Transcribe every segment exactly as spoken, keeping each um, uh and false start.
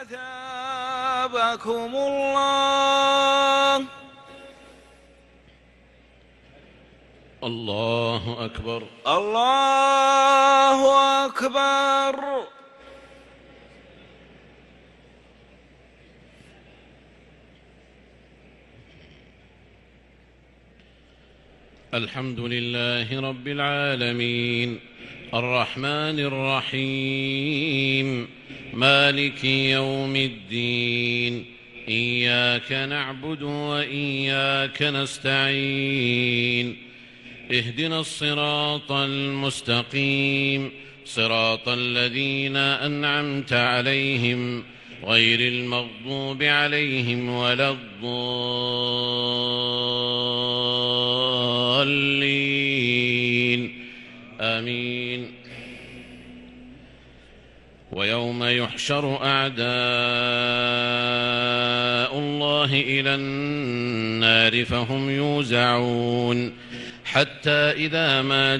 أثابكم الله. الله أكبر. الله أكبر. الحمد لله رب العالمين الرحمن الرحيم مالك يوم الدين إياك نعبد وإياك نستعين اهدنا الصراط المستقيم صراط الذين أنعمت عليهم غير المغضوب عليهم ولا الضالين آمين. ويوم يحشر أعداء الله إلى النار فهم يوزعون حتى إذا ما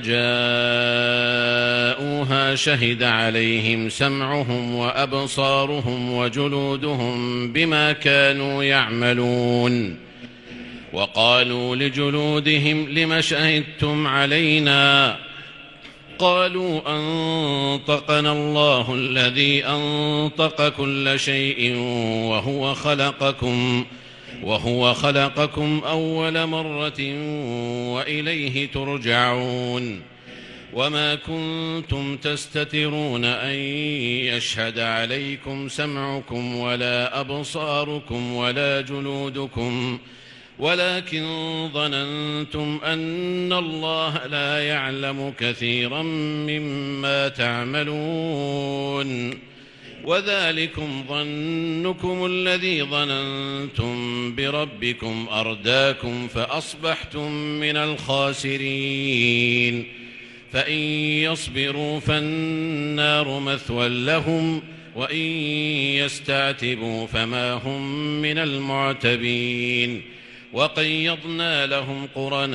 جاءوها شهد عليهم سمعهم وأبصارهم وجلودهم بما كانوا يعملون. وقالوا لجلودهم لم شهدتم علينا قالوا أنطقنا الله الذي أنطق كل شيء وهو خلقكم وهو خلقكم أول مرة وإليه ترجعون. وما كنتم تستترون أن يشهد عليكم سمعكم ولا أبصاركم ولا جلودكم ولكن ظننتم أن الله لا يعلم كثيرا مما تعملون. وذلكم ظنكم الذي ظننتم بربكم أرداكم فأصبحتم من الخاسرين. فإن يصبروا فالنار مثوى لهم وإن يستعتبوا فما هم من المعتبين. وقيضنا لهم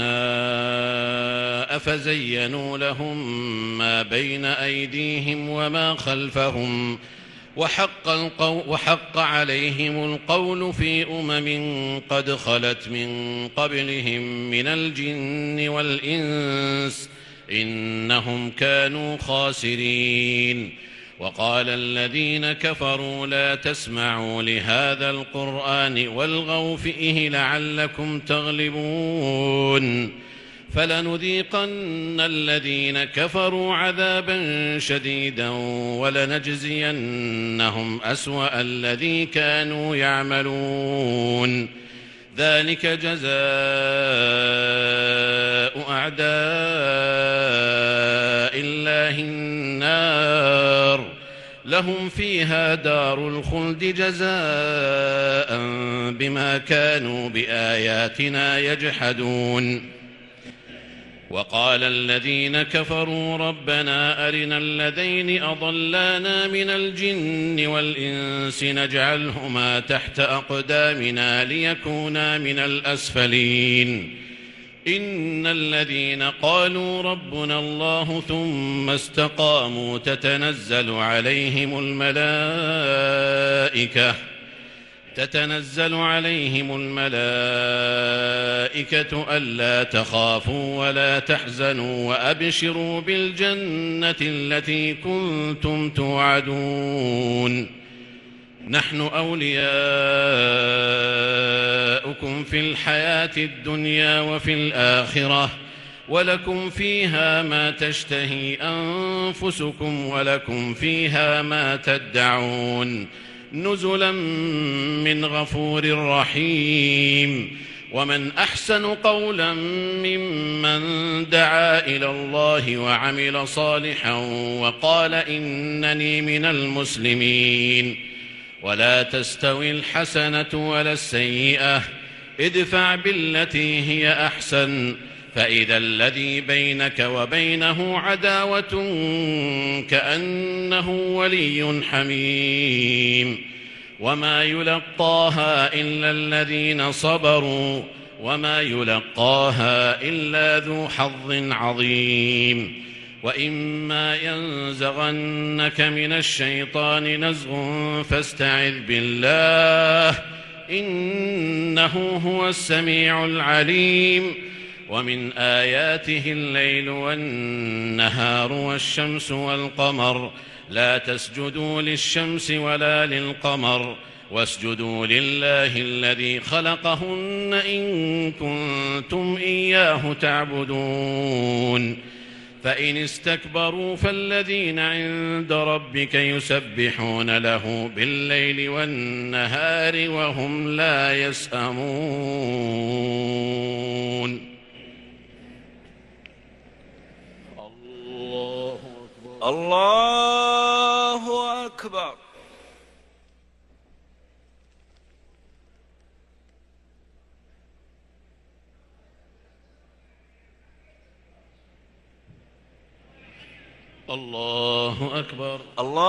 قرناء فزينوا لهم ما بين أيديهم وما خلفهم وحق, القو وحق عليهم القول في أمم قد خلت من قبلهم من الجن والإنس إنهم كانوا خاسرين. وقال الذين كفروا لا تسمعوا لهذا القرآن والغوا فيه لعلكم تغلبون. فلنذيقن الذين كفروا عذابا شديدا ولنجزينهم أسوأ الذي كانوا يعملون. ذلك جزاء أعداء الله النار لهم فيها دار الخلد جزاء بما كانوا بآياتنا يجحدون. وقال الذين كفروا ربنا أرنا الذين أضلانا من الجن والإنس نجعلهما تحت أقدامنا ليكونا من الأسفلين. إن الذين قالوا ربنا الله ثم استقاموا تتنزل عليهم الملائكة تتنزل عليهم الملائكة ألا تخافوا ولا تحزنوا وأبشروا بالجنة التي كنتم توعدون. نحن أولياؤكم في الحياة الدنيا وفي الآخرة ولكم فيها ما تشتهي أنفسكم ولكم فيها ما تدعون نزلا من غفور رحيم. ومن أحسن قولا ممن دعا إلى الله وعمل صالحا وقال إنني من المسلمين. ولا تستوي الحسنة ولا السيئة ادفع بالتي هي أحسن فإذا الذي بينك وبينه عداوة كأنه ولي حميم. وما يلقاها إلا الذين صبروا وما يلقاها إلا ذو حظ عظيم. وإما ينزغنك من الشيطان نزغ فاستعذ بالله إنه هو السميع العليم ومن آياته الليل والنهار والشمس والقمر لا تسجدوا للشمس ولا للقمر واسجدوا لله الذي خلقهن إن كنتم إياه تعبدون فإن استكبروا فالذين عند ربك يسبحون له بالليل والنهار وهم لا يسأمون. الله أكبر. الله أكبر. الله أكبر.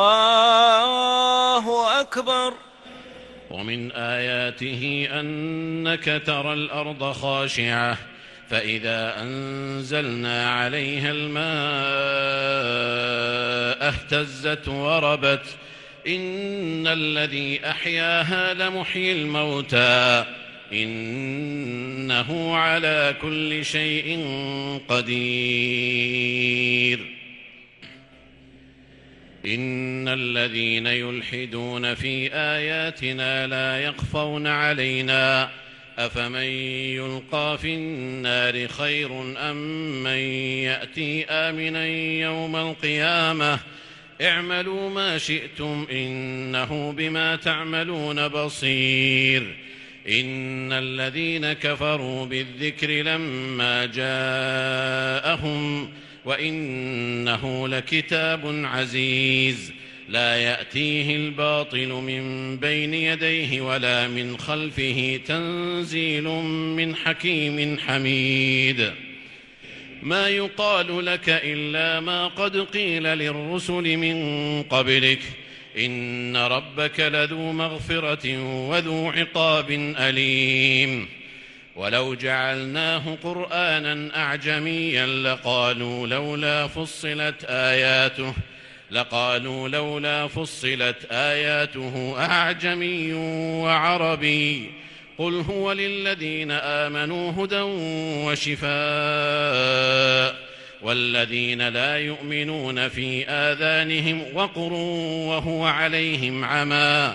الله أكبر. ومن آياته أنك ترى الأرض خاشعة فإذا أنزلنا عليها الماء اهتزت وربت إن الذي أحياها لمحيي الموتى إنه على كل شيء قدير. إن الذين يلحدون في آياتنا لا يخفون علينا أفمن يلقى في النار خير أم من يأتي آمنا يوم القيامة اعملوا ما شئتم إنه بما تعملون بصير. إن الذين كفروا بالذكر لما جاءهم وإنه لكتاب عزيز لا يأتيه الباطل من بين يديه ولا من خلفه تنزيل من حكيم حميد. ما يقال لك إلا ما قد قيل للرسل من قبلك إن ربك لذو مغفرة وذو عقاب أليم. ولو جعلناه قرآنا أعجميا لقالوا لولا فصلت آياته لقالوا لولا فصلت آياته أعجمي وعربي قل هو للذين آمنوا هدى وشفاء والذين لا يؤمنون في آذانهم وقر وهو عليهم عمى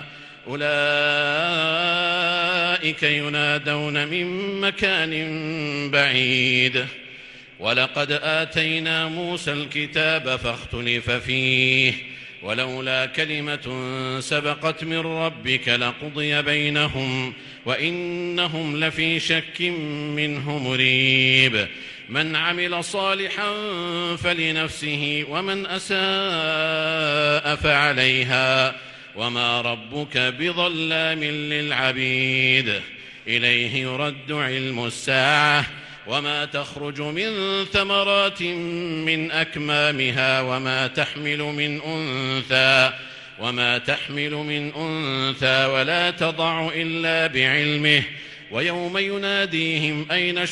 أولئك ينادون من مكان بعيد. ولقد آتينا موسى الكتاب فاختلف فيه ولولا كلمة سبقت من ربك لقضي بينهم وإنهم لفي شك منه مريب. من عمل صالحا فلنفسه ومن أساء فعليها وما ربك بظلام للعبيد. إليه يرد علم الساعة وما تخرج من ثمرات من أكمامها وما تحمل من أنثى وما تحمل من أنثى ولا تضع إلا بعلمه ويوم يناديهم أين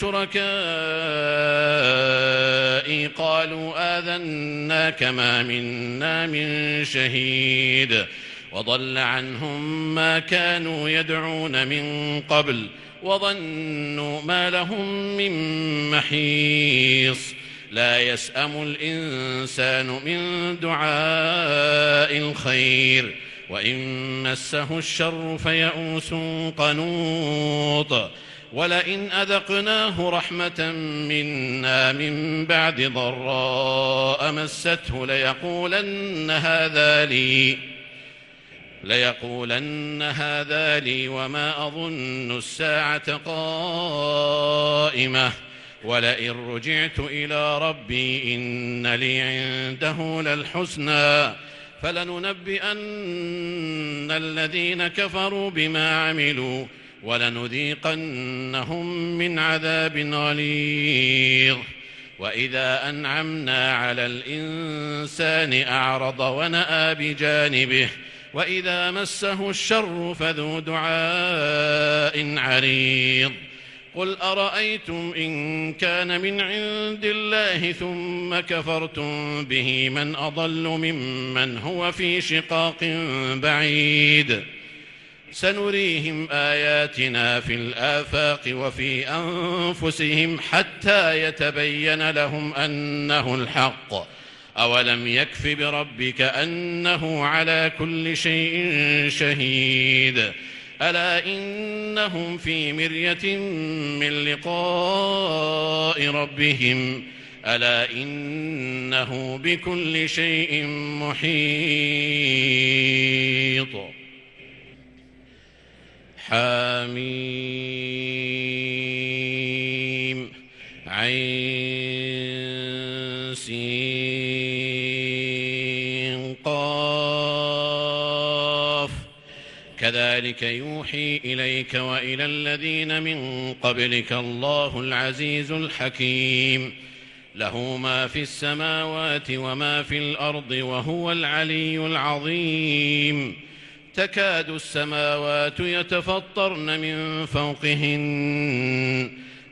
شركائي قالوا آذناك ما منا من شهيد وضل عنهم ما كانوا يدعون من قبل وظنوا ما لهم من محيص. لا يسأم الإنسان من دعاء الخير وإن مسه الشر فيئوس قنوط. ولئن أذقناه رحمة منا من بعد ضراء مسته ليقولن هذا لي ليقولن هذا لي وما أظن الساعة قائمة ولئن رجعت إلى ربي إن لي عنده للحسنى فلننبئن الذين كفروا بما عملوا ولنذيقنهم من عذاب غليظ. وإذا أنعمنا على الإنسان أعرض ونأى بجانبه وإذا مسه الشر فذو دعاء عريض. قل أرأيتم إن كان من عند الله ثم كفرتم به من أضل ممن هو في شقاق بعيد سنريهم آياتنا في الآفاق وفي أنفسهم حتى يتبين لهم أنه الحق أولم يكف بربك أنه على كل شيء شهيد ألا إنهم في مرية من لقاء ربهم ألا إنه بكل شيء محيط حميم عين سين قاف كذلك يوحي إليك وإلى الذين من قبلك الله العزيز الحكيم له ما في السماوات وما في الأرض وهو العلي العظيم تكاد السماوات يتفطرن من فوقهن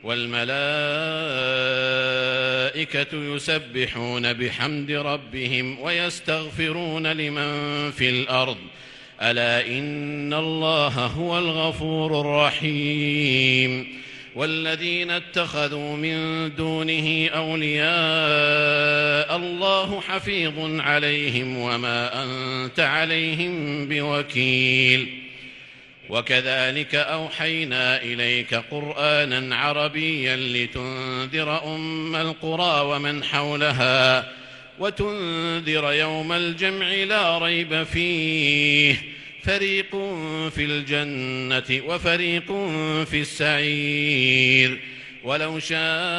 والملائكة يسبحون بحمد ربهم ويستغفرون لمن في الأرض ألا إن الله هو الغفور الرحيم والذين اتخذوا من دونه أولياء الله حفيظ عليهم وما أنت عليهم بوكيل وكذلك أوحينا إليك قرآنا عربيا لتنذر أم القرى ومن حولها وتنذر يوم الجمع لا ريب فيه فريق في الجنة وفريق في السعير ولو شاء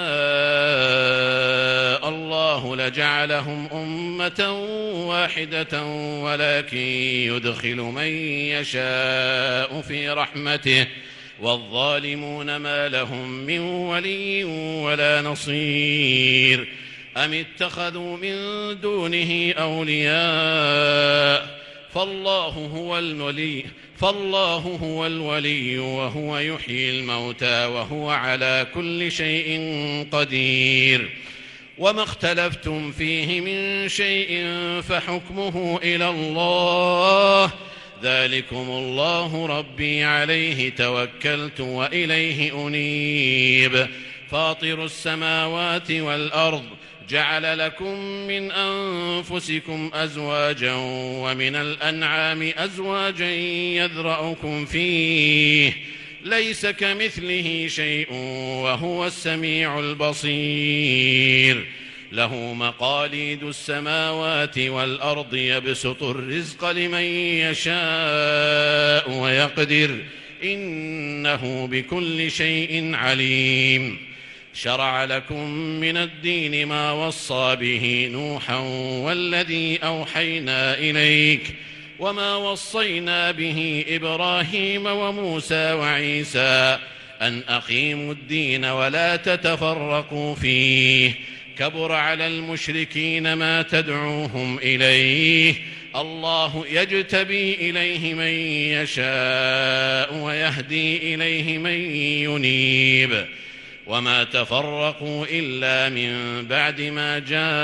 الله لجعلهم أمة واحدة ولكن يدخل من يشاء في رحمته والظالمون ما لهم من ولي ولا نصير أم اتخذوا من دونه أولياء فالله هو الولي فالله هو الولي وهو يحيي الموتى وهو على كل شيء قدير وما اختلفتم فيه من شيء فحكمه إلى الله ذلكم الله ربي عليه توكلت وإليه أنيب فاطر السماوات والأرض جعل لكم من أنفسكم أزواجا ومن الأنعام أزواجا يذرأكم فيه ليس كمثله شيء وهو السميع البصير له مقاليد السماوات والأرض يبسط الرزق لمن يشاء ويقدر إنه بكل شيء عليم شرع لكم من الدين ما وصى به نوحا والذي أوحينا إليك وما وصينا به إبراهيم وموسى وعيسى أن أقيموا الدين ولا تتفرقوا فيه كبر على المشركين ما تدعوهم إليه الله يجتبي إليه من يشاء ويهدي إليه من ينيب وما تفرقوا إلا من بعد ما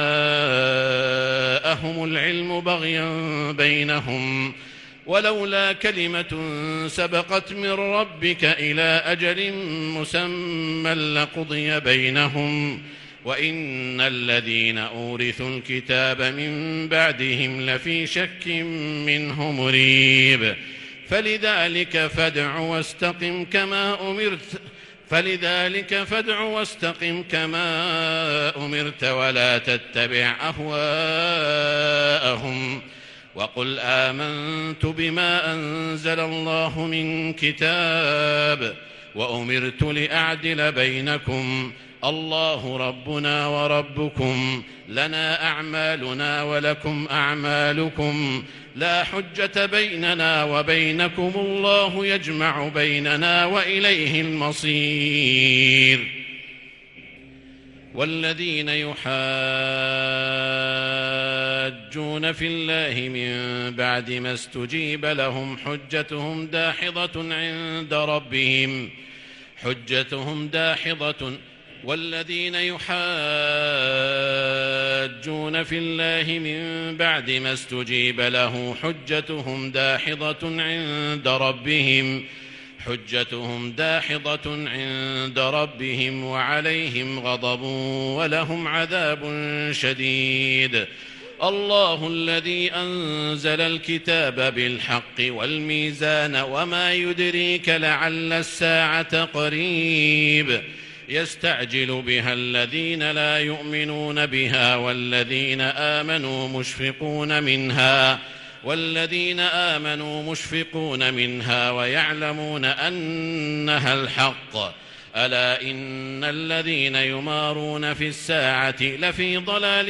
جاءهم العلم بغيا بينهم ولولا كلمة سبقت من ربك إلى أجل مسمى لقضي بينهم وإن الذين أورثوا الكتاب من بعدهم لفي شك منه مريب فلذلك فادع واستقم كما أمرت فلذلك فادع واستقم كما أمرت ولا تتبع أهواءهم وقل آمنت بما أنزل الله من كتاب وأمرت لأعدل بينكم الله ربنا وربكم لنا أعمالنا ولكم أعمالكم لا حجة بيننا وبينكم الله يجمع بيننا وإليه المصير والذين يحاجون في الله من بعد ما استجيب لهم حجتهم داحضة عند ربهم حجتهم داحضة والذين يحاجون في الله من بعد ما استجيب له حجتهم داحضة عند ربهم حجتهم داحضة عند ربهم وعليهم غضب ولهم عذاب شديد. الله الذي أنزل الكتاب بالحق والميزان وما يدريك لعل الساعة قريب يستعجل بها الذين لا يؤمنون بها والذين آمنوا مشفقون منها والذين آمنوا مشفقون منها ويعلمون أنها الحق. ألا إن الذين يمارون في الساعة لفي ضلال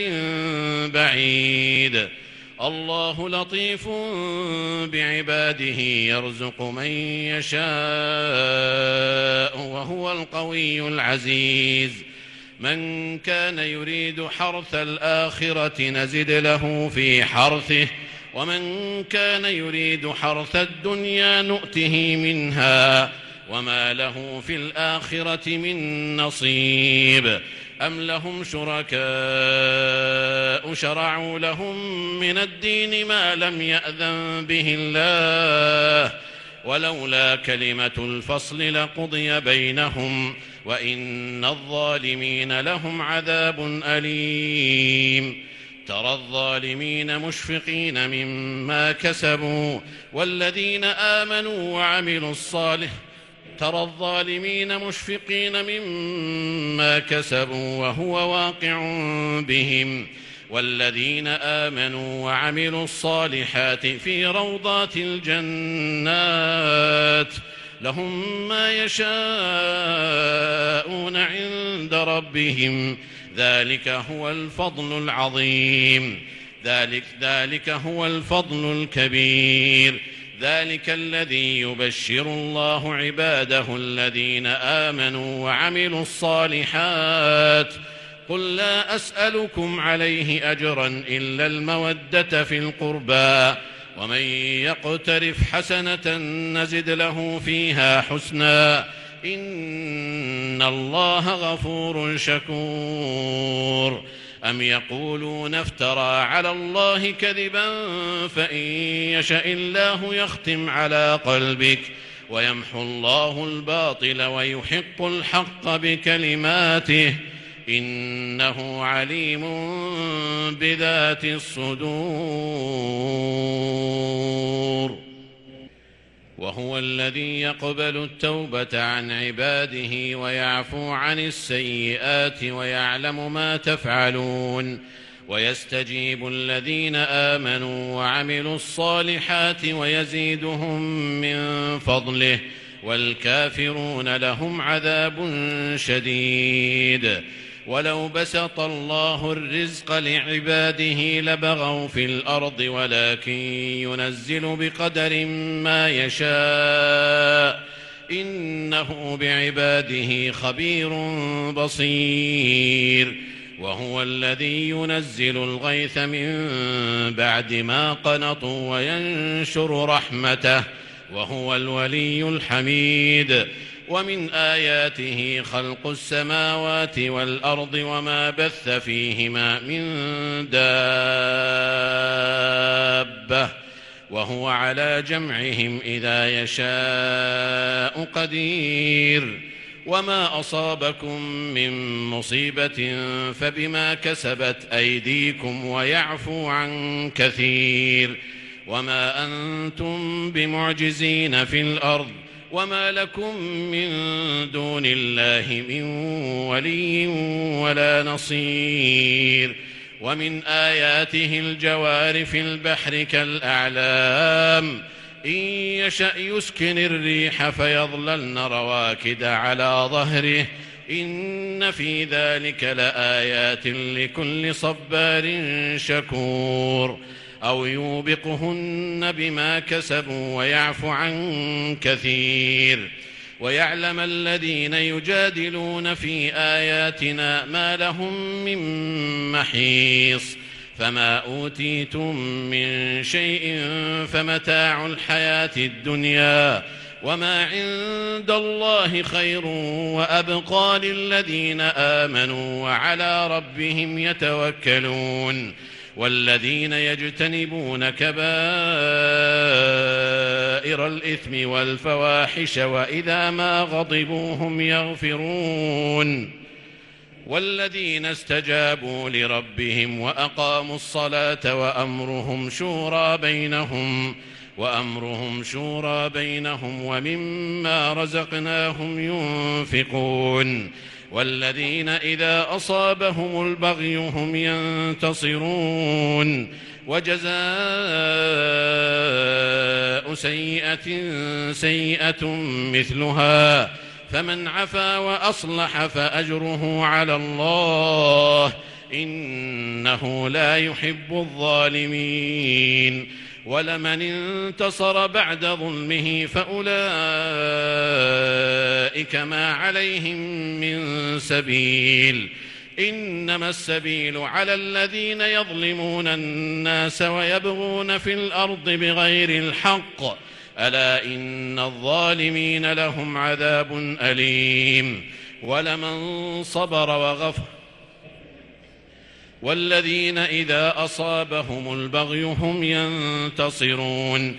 بعيد. الله لطيف بعباده يرزق من يشاء وهو القوي العزيز. من كان يريد حرث الآخرة نزد له في حرثه ومن كان يريد حرث الدنيا نؤته منها وما له في الآخرة من نصيب. أم لهم شركاء شرعوا لهم من الدين ما لم يأذن به الله ولولا كلمة الفصل لقضي بينهم وإن الظالمين لهم عذاب أليم. ترى الظالمين مشفقين مما كسبوا والذين آمنوا وعملوا الصالحات ترى الظالمين مشفقين مما كسبوا وهو واقع بهم والذين آمنوا وعملوا الصالحات في روضات الجنات لهم ما يشاءون عند ربهم ذلك هو الفضل العظيم. ذلك, ذلك هو الفضل الكبير. ذلك الذي يبشر الله عباده الذين آمنوا وعملوا الصالحات. قل لا أسألكم عليه أجرا إلا المودة في القربى ومن يقترف حسنة نزد له فيها حسنا إن الله غفور شكور. أم يقولون افترى على الله كذبا فإن يشاء الله يختم على قلبك ويمحو الله الباطل ويحق الحق بكلماته إنه عليم بذات الصدور. وهو الذي يقبل التوبة عن عباده ويعفو عن السيئات ويعلم ما تفعلون ويستجيب الذين آمنوا وعملوا الصالحات ويزيدهم من فضله والكافرون لهم عذاب شديد. ولو بسط الله الرزق لعباده لبغوا في الأرض ولكن ينزل بقدر ما يشاء إنه بعباده خبير بصير. وهو الذي ينزل الغيث من بعد ما قنطوا وينشر رحمته وهو الولي الحميد. ومن آياته خلق السماوات والأرض وما بث فيهما من دابة وهو على جمعهم إذا يشاء قدير. وما أصابكم من مصيبة فبما كسبت أيديكم ويعفو عن كثير. وما أنتم بمعجزين في الأرض وما لكم من دون الله من ولي ولا نصير. ومن آياته الجوار في البحر كالأعلام إن يشأ يسكن الريح فيظللن رواكد على ظهره إن في ذلك لآيات لكل صبار شكور. أو يوبقهن بما كسبوا ويعفو عن كثير. ويعلم الذين يجادلون في آياتنا ما لهم من محيص. فما أوتيتم من شيء فمتاع الحياة الدنيا وما عند الله خير وأبقى للذين آمنوا وعلى ربهم يتوكلون والذين يجتنبون كبائر الإثم والفواحش وإذا ما غضبوا هم يغفرون والذين استجابوا لربهم وأقاموا الصلاة وأمرهم شورى بينهم وأمرهم شورى بينهم ومما رزقناهم ينفقون والذين إذا أصابهم البغي هم ينتصرون وجزاء سيئة سيئة مثلها فمن عفا وأصلح فأجره على الله إنه لا يحب الظالمين ولمن انتصر بعد ظلمه فأولئك ما عليهم من سبيل إنما السبيل على الذين يظلمون الناس ويبغون في الأرض بغير الحق ألا إن الظالمين لهم عذاب أليم ولمن صبر وغفر والذين إذا أصابهم البغي هم ينتصرون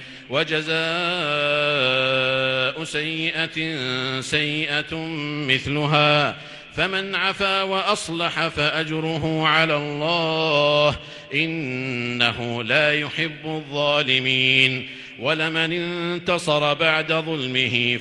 وجزاء سيئة سيئة مثلها فمن عفا وأصلح فأجره على الله إنه لا يحب الظالمين ولمن انتصر بعد ظلمه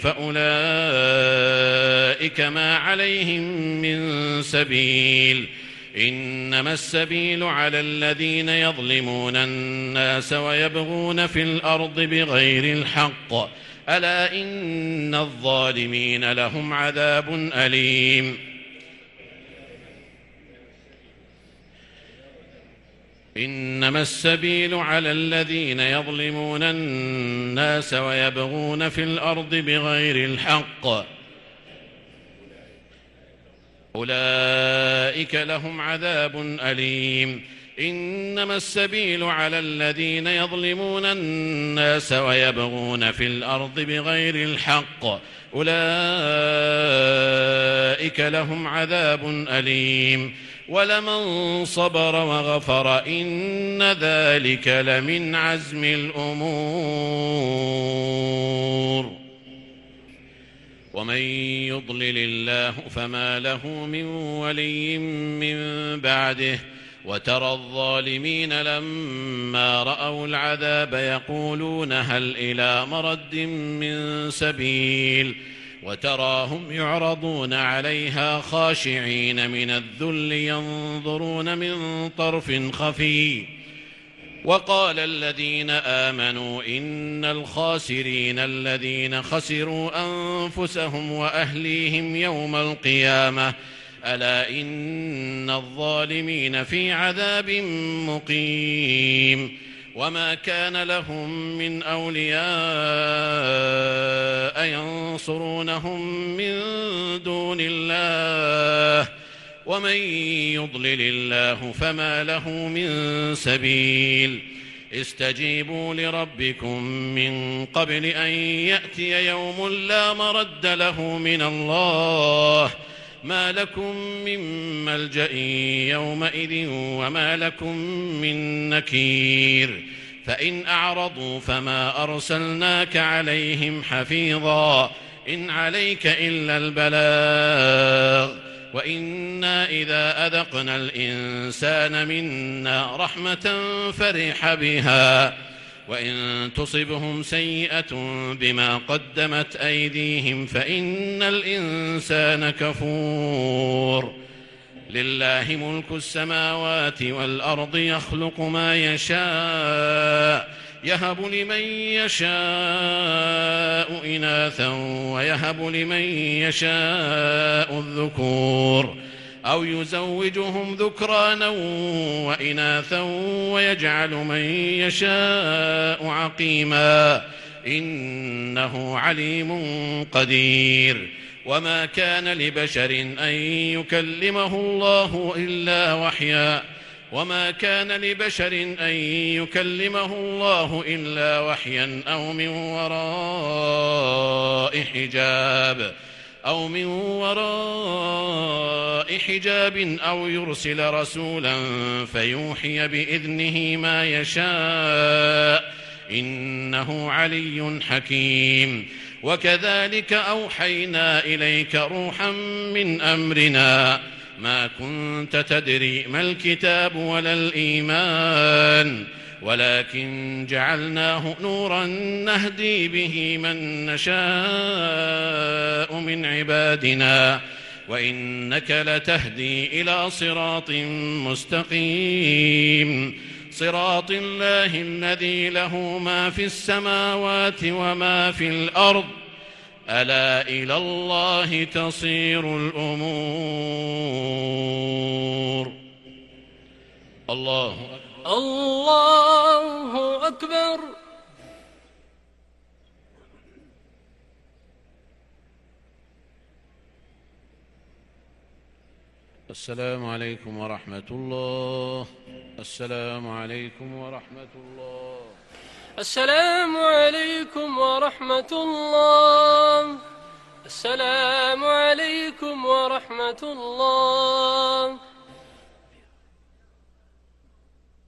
فأولئك ما عليهم من سبيل إنما السبيل على الذين يظلمون الناس ويبغون في الأرض بغير الحق ألا إن الظالمين لهم عذاب أليم إنما السبيل على الذين يظلمون الناس ويبغون في الأرض بغير الحق أولئك لهم عذاب أليم إنما السبيل على الذين يظلمون الناس ويبغون في الأرض بغير الحق أولئك لهم عذاب أليم ولمن صبر وغفر إن ذلك لمن عزم الأمور ومن يضلل الله فما له من ولي من بعده وترى الظالمين لما رأوا العذاب يقولون هل إلى مرد من سبيل وتراهم يعرضون عليها خاشعين من الذل ينظرون من طرف خفي وقال الذين آمنوا إن الخاسرين الذين خسروا أنفسهم وأهليهم يوم القيامة ألا إن الظالمين في عذاب مقيم وما كان لهم من أولياء ينصرونهم من دون الله ومن يضلل الله فما له من سبيل استجيبوا لربكم من قبل أن يأتي يوم لا مرد له من الله ما لكم من ملجأ يومئذ وما لكم من نكير فإن أعرضوا فما أرسلناك عليهم حفيظا إن عليك إلا البلاغ وإنا إذا أذقنا الإنسان منا رحمة فرح بها وإن تصبهم سيئة بما قدمت أيديهم فإن الإنسان كفور لله ملك السماوات والأرض يخلق ما يشاء يهب لمن يشاء إناثا ويهب لمن يشاء الذكور أو يزوجهم ذكرانا وإناثا ويجعل من يشاء عقيما إنه عليم قدير وما كان لبشر أن يكلمه الله إلا وحيا وما كان لبشر أن يكلمه الله إلا وحيا أو من وراء حجاب أو من وراء حجاب أو يرسل رسولا فيوحي بإذنه ما يشاء إنه علي حكيم. وكذلك أوحينا إليك روحا من أمرنا ما كنت تدري ما الكتاب ولا الإيمان ولكن جعلناه نورا نهدي به من نشاء من عبادنا وإنك لتهدي إلى صراط مستقيم صراط الله الذي له ما في السماوات وما في الأرض ألا إلى الله تصير الأمور. الله أكبر. الله أكبر. السلام عليكم ورحمة الله. السلام عليكم ورحمة الله. السلام عليكم ورحمة الله. السلام عليكم ورحمة الله.